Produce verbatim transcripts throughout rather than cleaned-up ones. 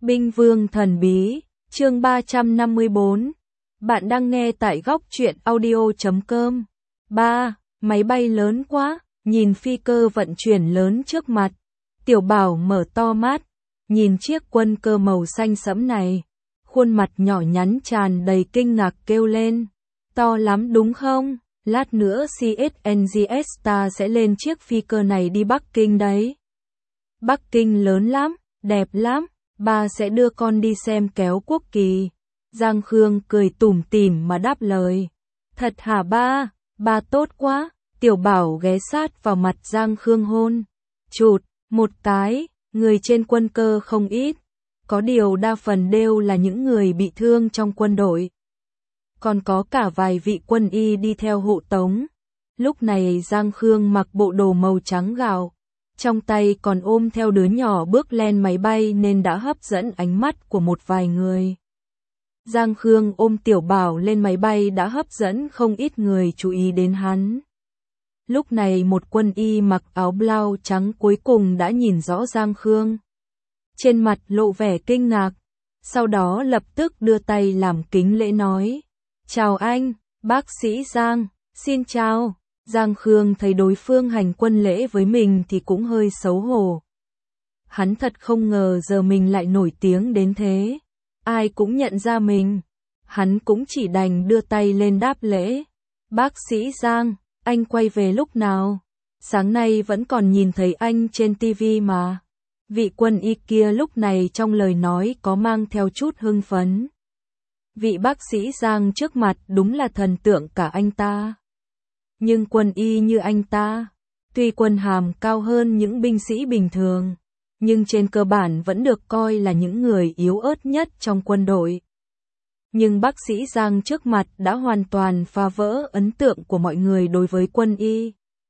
Binh Vương Thần Bí, chương ba trăm năm mươi tư. Bạn đang nghe tại góc truyện audio chấm com. ba. Máy bay lớn quá, nhìn phi cơ vận chuyển lớn trước mặt. Tiểu Bảo mở to mắt, nhìn chiếc quân cơ màu xanh sẫm này. Khuôn mặt nhỏ nhắn tràn đầy kinh ngạc kêu lên. To lắm đúng không? Lát nữa xê ét en giê ét ta sẽ lên chiếc phi cơ này đi Bắc Kinh đấy. Bắc Kinh lớn lắm, đẹp lắm. Ba sẽ đưa con đi xem kéo quốc kỳ. Giang Khương cười tủm tỉm mà đáp lời. Thật hả ba? Ba tốt quá. Tiểu Bảo ghé sát vào mặt Giang Khương hôn. Chụt, một cái, người trên quân cơ không ít. Có điều đa phần đều là những người bị thương trong quân đội. Còn có cả vài vị quân y đi theo hộ tống. Lúc này Giang Khương mặc bộ đồ màu trắng gạo. Trong tay còn ôm theo đứa nhỏ bước lên máy bay nên đã hấp dẫn ánh mắt của một vài người. Giang Khương ôm Tiểu Bảo lên máy bay đã hấp dẫn không ít người chú ý đến hắn. Lúc này một quân y mặc áo blau trắng cuối cùng đã nhìn rõ Giang Khương. Trên mặt lộ vẻ kinh ngạc, sau đó lập tức đưa tay làm kính lễ nói. Chào anh, bác sĩ Giang, xin chào. Giang Khương thấy đối phương hành quân lễ với mình thì cũng hơi xấu hổ. Hắn thật không ngờ giờ mình lại nổi tiếng đến thế. Ai cũng nhận ra mình. Hắn cũng chỉ đành đưa tay lên đáp lễ. Bác sĩ Giang, anh quay về lúc nào? Sáng nay vẫn còn nhìn thấy anh trên ti vi mà. Vị quân y kia lúc này trong lời nói có mang theo chút hưng phấn. Vị bác sĩ Giang trước mặt đúng là thần tượng cả anh ta. Nhưng quân y như anh ta, tuy quân hàm cao hơn những binh sĩ bình thường, nhưng trên cơ bản vẫn được coi là những người yếu ớt nhất trong quân đội. Nhưng bác sĩ Giang trước mặt đã hoàn toàn phá vỡ ấn tượng của mọi người đối với quân y.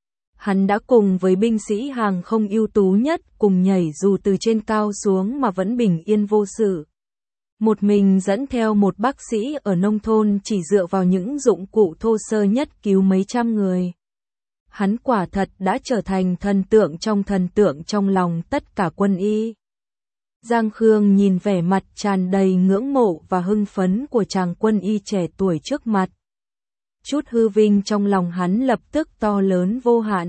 Hắn đã cùng với binh sĩ hàng không ưu tú nhất cùng nhảy dù từ trên cao xuống mà vẫn bình yên vô sự. Một mình dẫn theo một bác sĩ ở nông thôn chỉ dựa vào những dụng cụ thô sơ nhất cứu mấy trăm người. Hắn quả thật đã trở thành thần tượng trong thần tượng trong lòng tất cả quân y. Giang Khương nhìn vẻ mặt tràn đầy ngưỡng mộ và hưng phấn của chàng quân y trẻ tuổi trước mặt. Chút hư vinh trong lòng hắn lập tức to lớn vô hạn.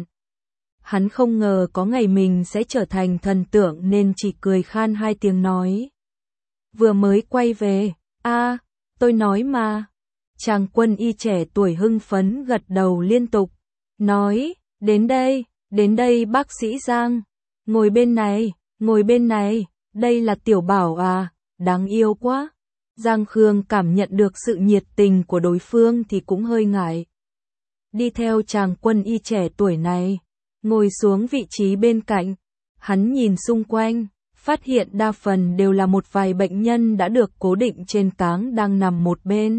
Hắn không ngờ có ngày mình sẽ trở thành thần tượng nên chỉ cười khan hai tiếng nói. Vừa mới quay về, a à, tôi nói mà. Chàng quân y trẻ tuổi hưng phấn gật đầu liên tục, nói, đến đây, đến đây bác sĩ Giang, ngồi bên này, ngồi bên này, đây là Tiểu Bảo à, đáng yêu quá. Giang Khương cảm nhận được sự nhiệt tình của đối phương thì cũng hơi ngại. Đi theo chàng quân y trẻ tuổi này, ngồi xuống vị trí bên cạnh, hắn nhìn xung quanh. Phát hiện đa phần đều là một vài bệnh nhân đã được cố định trên cáng đang nằm một bên.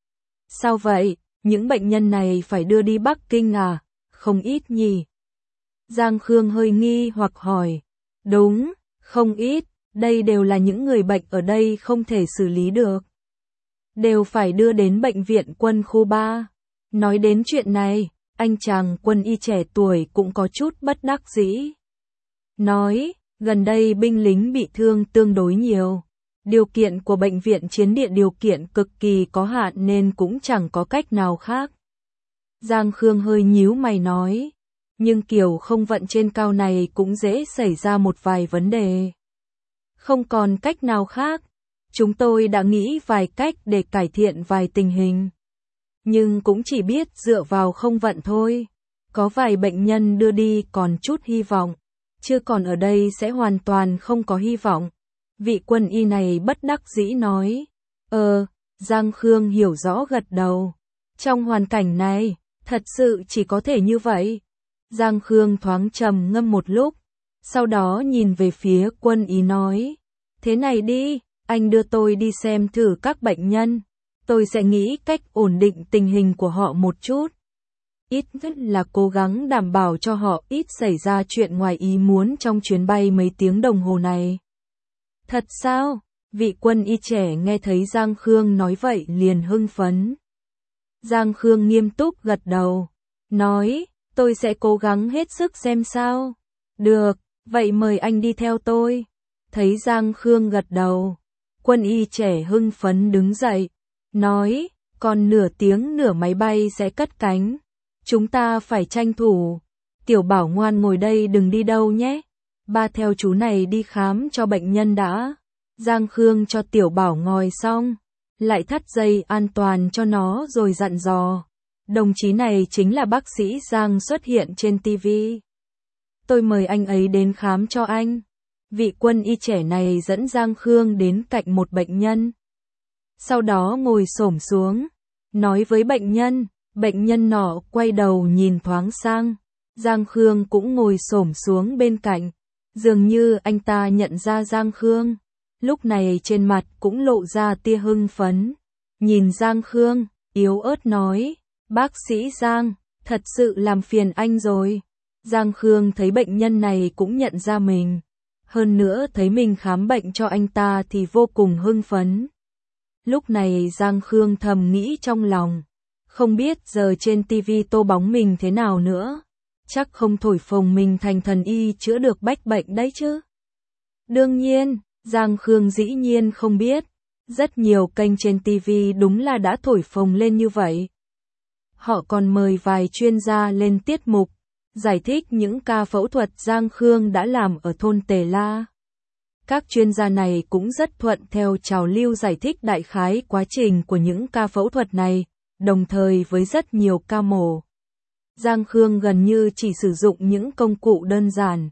Sao vậy, những bệnh nhân này phải đưa đi Bắc Kinh à? Không ít nhỉ? Giang Khương hơi nghi hoặc hỏi. Đúng, không ít, đây đều là những người bệnh ở đây không thể xử lý được. Đều phải đưa đến bệnh viện quân khu ba. Nói đến chuyện này, anh chàng quân y trẻ tuổi cũng có chút bất đắc dĩ. Nói, gần đây binh lính bị thương tương đối nhiều. Điều kiện của bệnh viện chiến địa điều kiện cực kỳ có hạn nên cũng chẳng có cách nào khác. Giang Khương hơi nhíu mày nói. Nhưng kiểu không vận trên cao này cũng dễ xảy ra một vài vấn đề. Không còn cách nào khác. Chúng tôi đã nghĩ vài cách để cải thiện vài tình hình. Nhưng cũng chỉ biết dựa vào không vận thôi. Có vài bệnh nhân đưa đi còn chút hy vọng. Chưa còn ở đây sẽ hoàn toàn không có hy vọng. Vị quân y này bất đắc dĩ nói. Ờ, Giang Khương hiểu rõ gật đầu. Trong hoàn cảnh này, thật sự chỉ có thể như vậy. Giang Khương thoáng trầm ngâm một lúc. Sau đó nhìn về phía quân y nói. Thế này đi, anh đưa tôi đi xem thử các bệnh nhân. Tôi sẽ nghĩ cách ổn định tình hình của họ một chút. Ít nhất là cố gắng đảm bảo cho họ ít xảy ra chuyện ngoài ý muốn trong chuyến bay mấy tiếng đồng hồ này. Thật sao? Vị quân y trẻ nghe thấy Giang Khương nói vậy liền hưng phấn. Giang Khương nghiêm túc gật đầu, nói, tôi sẽ cố gắng hết sức xem sao. Được, vậy mời anh đi theo tôi. Thấy Giang Khương gật đầu, quân y trẻ hưng phấn đứng dậy, nói, còn nửa tiếng nửa máy bay sẽ cất cánh. Chúng ta phải tranh thủ. Tiểu Bảo ngoan ngồi đây đừng đi đâu nhé. Ba theo chú này đi khám cho bệnh nhân đã. Giang Khương cho Tiểu Bảo ngồi xong, lại thắt dây an toàn cho nó rồi dặn dò. Đồng chí này chính là bác sĩ Giang xuất hiện trên ti vi. Tôi mời anh ấy đến khám cho anh. Vị quân y trẻ này dẫn Giang Khương đến cạnh một bệnh nhân. Sau đó ngồi xổm xuống, nói với bệnh nhân. Bệnh nhân nọ quay đầu nhìn thoáng sang. Giang Khương cũng ngồi xổm xuống bên cạnh. Dường như anh ta nhận ra Giang Khương. Lúc này trên mặt cũng lộ ra tia hưng phấn. Nhìn Giang Khương, yếu ớt nói, bác sĩ Giang, thật sự làm phiền anh rồi. Giang Khương thấy bệnh nhân này cũng nhận ra mình. Hơn nữa thấy mình khám bệnh cho anh ta thì vô cùng hưng phấn. Lúc này Giang Khương thầm nghĩ trong lòng. Không biết giờ trên ti vi tô bóng mình thế nào nữa. Chắc không thổi phồng mình thành thần y chữa được bách bệnh đấy chứ. Đương nhiên, Giang Khương dĩ nhiên không biết. Rất nhiều kênh trên ti vi đúng là đã thổi phồng lên như vậy. Họ còn mời vài chuyên gia lên tiết mục, giải thích những ca phẫu thuật Giang Khương đã làm ở thôn Tề La. Các chuyên gia này cũng rất thuận theo trào lưu giải thích đại khái quá trình của những ca phẫu thuật này, đồng thời với rất nhiều ca mổ. Giang Khương gần như chỉ sử dụng những công cụ đơn giản.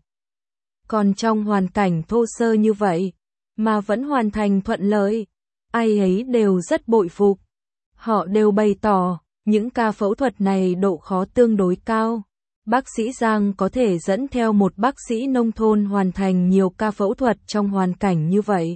Còn trong hoàn cảnh thô sơ như vậy, mà vẫn hoàn thành thuận lợi, ai ấy đều rất bội phục. Họ đều bày tỏ, những ca phẫu thuật này độ khó tương đối cao. Bác sĩ Giang có thể dẫn theo một bác sĩ nông thôn hoàn thành nhiều ca phẫu thuật trong hoàn cảnh như vậy.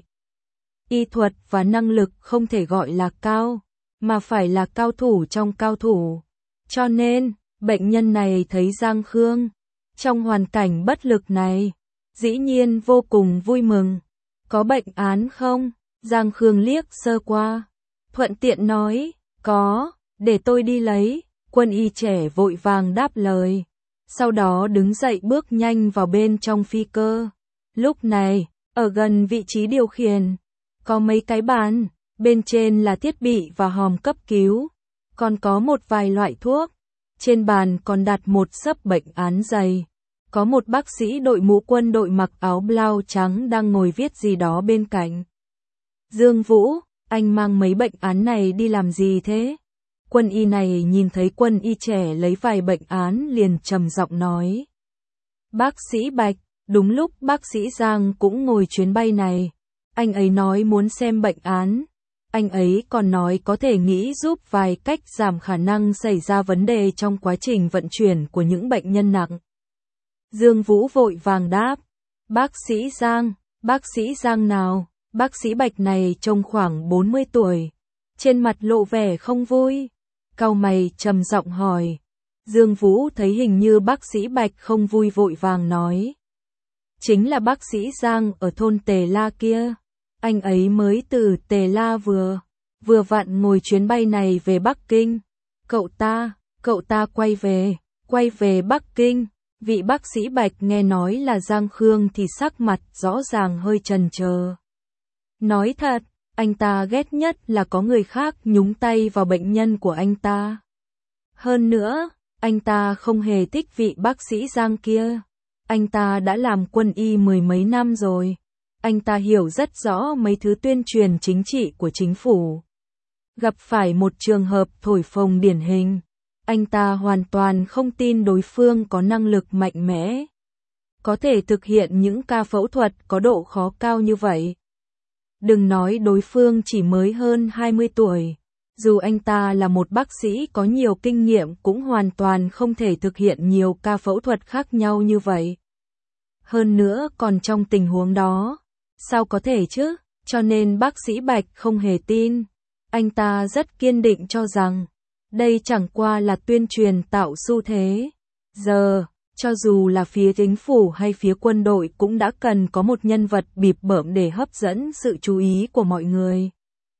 Y thuật và năng lực không thể gọi là cao, mà phải là cao thủ trong cao thủ. Cho nên, bệnh nhân này thấy Giang Khương trong hoàn cảnh bất lực này, dĩ nhiên vô cùng vui mừng. Có bệnh án không? Giang Khương liếc sơ qua, thuận tiện nói, có, để tôi đi lấy. Quân y trẻ vội vàng đáp lời. Sau đó đứng dậy bước nhanh vào bên trong phi cơ. Lúc này, ở gần vị trí điều khiển, có mấy cái bàn, bên trên là thiết bị và hòm cấp cứu, còn có một vài loại thuốc. Trên bàn còn đặt một xấp bệnh án dày. Có một bác sĩ đội mũ quân đội mặc áo blau trắng đang ngồi viết gì đó bên cạnh. Dương Vũ, anh mang mấy bệnh án này đi làm gì thế? Quân y này nhìn thấy quân y trẻ lấy vài bệnh án liền trầm giọng nói. Bác sĩ Bạch, đúng lúc bác sĩ Giang cũng ngồi chuyến bay này. Anh ấy nói muốn xem bệnh án. Anh ấy còn nói có thể nghĩ giúp vài cách giảm khả năng xảy ra vấn đề trong quá trình vận chuyển của những bệnh nhân nặng. Dương Vũ vội vàng đáp. Bác sĩ Giang, bác sĩ Giang nào? Bác sĩ Bạch này trông khoảng bốn mươi tuổi. Trên mặt lộ vẻ không vui. Cau mày trầm giọng hỏi. Dương Vũ thấy hình như bác sĩ Bạch không vui vội vàng nói. Chính là bác sĩ Giang ở thôn Tề La kia. Anh ấy mới từ Tề La vừa, vừa vặn ngồi chuyến bay này về Bắc Kinh. Cậu ta, cậu ta quay về, quay về Bắc Kinh. Vị bác sĩ Bạch nghe nói là Giang Khương thì sắc mặt rõ ràng hơi chần chờ. Nói thật, anh ta ghét nhất là có người khác nhúng tay vào bệnh nhân của anh ta. Hơn nữa, anh ta không hề thích vị bác sĩ Giang kia. Anh ta đã làm quân y mười mấy năm rồi. Anh ta hiểu rất rõ mấy thứ tuyên truyền chính trị của chính phủ. Gặp phải một trường hợp thổi phồng điển hình, anh ta hoàn toàn không tin đối phương có năng lực mạnh mẽ, có thể thực hiện những ca phẫu thuật có độ khó cao như vậy. Đừng nói đối phương chỉ mới hơn hai mươi tuổi, dù anh ta là một bác sĩ có nhiều kinh nghiệm cũng hoàn toàn không thể thực hiện nhiều ca phẫu thuật khác nhau như vậy. Hơn nữa còn trong tình huống đó, sao có thể chứ? Cho nên bác sĩ Bạch không hề tin. Anh ta rất kiên định cho rằng, đây chẳng qua là tuyên truyền tạo xu thế. Giờ, cho dù là phía chính phủ hay phía quân đội cũng đã cần có một nhân vật bịp bợm để hấp dẫn sự chú ý của mọi người.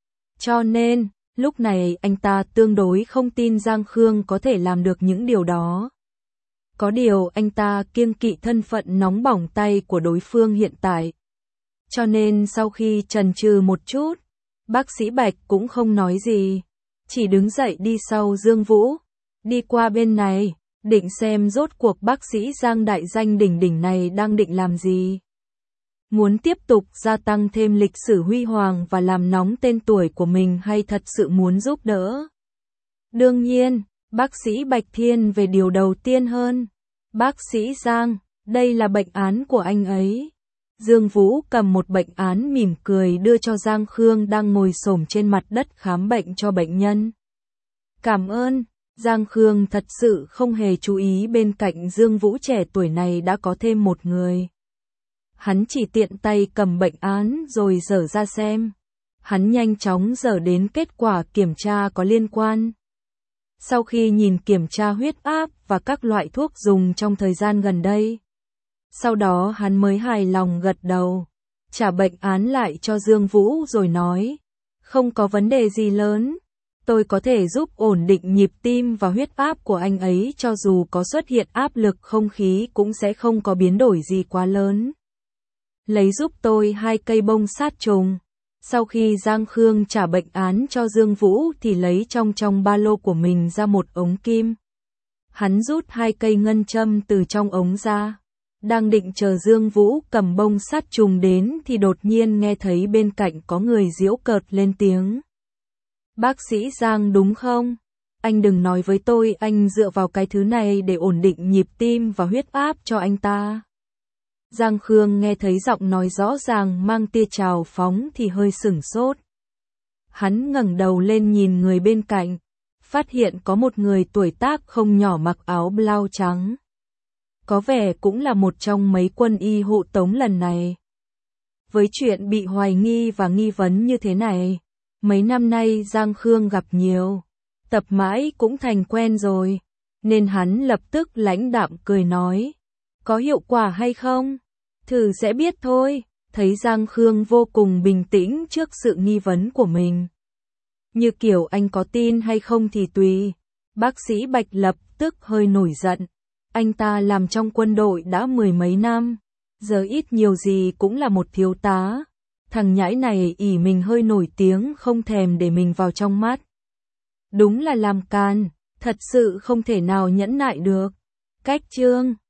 Cho nên, lúc này anh ta tương đối không tin Giang Khương có thể làm được những điều đó. Có điều anh ta kiêng kỵ thân phận nóng bỏng tay của đối phương hiện tại. Cho nên sau khi chần chừ một chút, bác sĩ Bạch cũng không nói gì, chỉ đứng dậy đi sau Dương Vũ, đi qua bên này, định xem rốt cuộc bác sĩ Giang đại danh đỉnh đỉnh này đang định làm gì. Muốn tiếp tục gia tăng thêm lịch sử huy hoàng và làm nóng tên tuổi của mình hay thật sự muốn giúp đỡ? Đương nhiên, bác sĩ Bạch thiên về điều đầu tiên hơn. Bác sĩ Giang, đây là bệnh án của anh ấy. Dương Vũ cầm một bệnh án mỉm cười đưa cho Giang Khương đang ngồi xổm trên mặt đất khám bệnh cho bệnh nhân. Cảm ơn. Giang Khương thật sự không hề chú ý bên cạnh Dương Vũ trẻ tuổi này đã có thêm một người. Hắn chỉ tiện tay cầm bệnh án rồi dở ra xem. Hắn nhanh chóng dở đến kết quả kiểm tra có liên quan. Sau khi nhìn kiểm tra huyết áp và các loại thuốc dùng trong thời gian gần đây, sau đó hắn mới hài lòng gật đầu, trả bệnh án lại cho Dương Vũ rồi nói, không có vấn đề gì lớn, tôi có thể giúp ổn định nhịp tim và huyết áp của anh ấy cho dù có xuất hiện áp lực không khí cũng sẽ không có biến đổi gì quá lớn. Lấy giúp tôi hai cây bông sát trùng. Sau khi Giang Khương trả bệnh án cho Dương Vũ thì lấy trong trong ba lô của mình ra một ống kim. Hắn rút hai cây ngân châm từ trong ống ra. Đang định chờ Dương Vũ cầm bông sát trùng đến thì đột nhiên nghe thấy bên cạnh có người giễu cợt lên tiếng. Bác sĩ Giang đúng không? Anh đừng nói với tôi anh dựa vào cái thứ này để ổn định nhịp tim và huyết áp cho anh ta. Giang Khương nghe thấy giọng nói rõ ràng mang tia trào phóng thì hơi sửng sốt. Hắn ngẩng đầu lên nhìn người bên cạnh, phát hiện có một người tuổi tác không nhỏ mặc áo blau trắng. Có vẻ cũng là một trong mấy quân y hộ tống lần này. Với chuyện bị hoài nghi và nghi vấn như thế này, mấy năm nay Giang Khương gặp nhiều, tập mãi cũng thành quen rồi, nên hắn lập tức lãnh đạm cười nói. Có hiệu quả hay không? Thử sẽ biết thôi. Thấy Giang Khương vô cùng bình tĩnh trước sự nghi vấn của mình. Như kiểu anh có tin hay không thì tùy. Bác sĩ Bạch lập tức hơi nổi giận. Anh ta làm trong quân đội đã mười mấy năm, giờ ít nhiều gì cũng là một thiếu tá. Thằng nhãi này ỷ mình hơi nổi tiếng không thèm để mình vào trong mắt. Đúng là làm can, thật sự không thể nào nhẫn nại được. Cách chương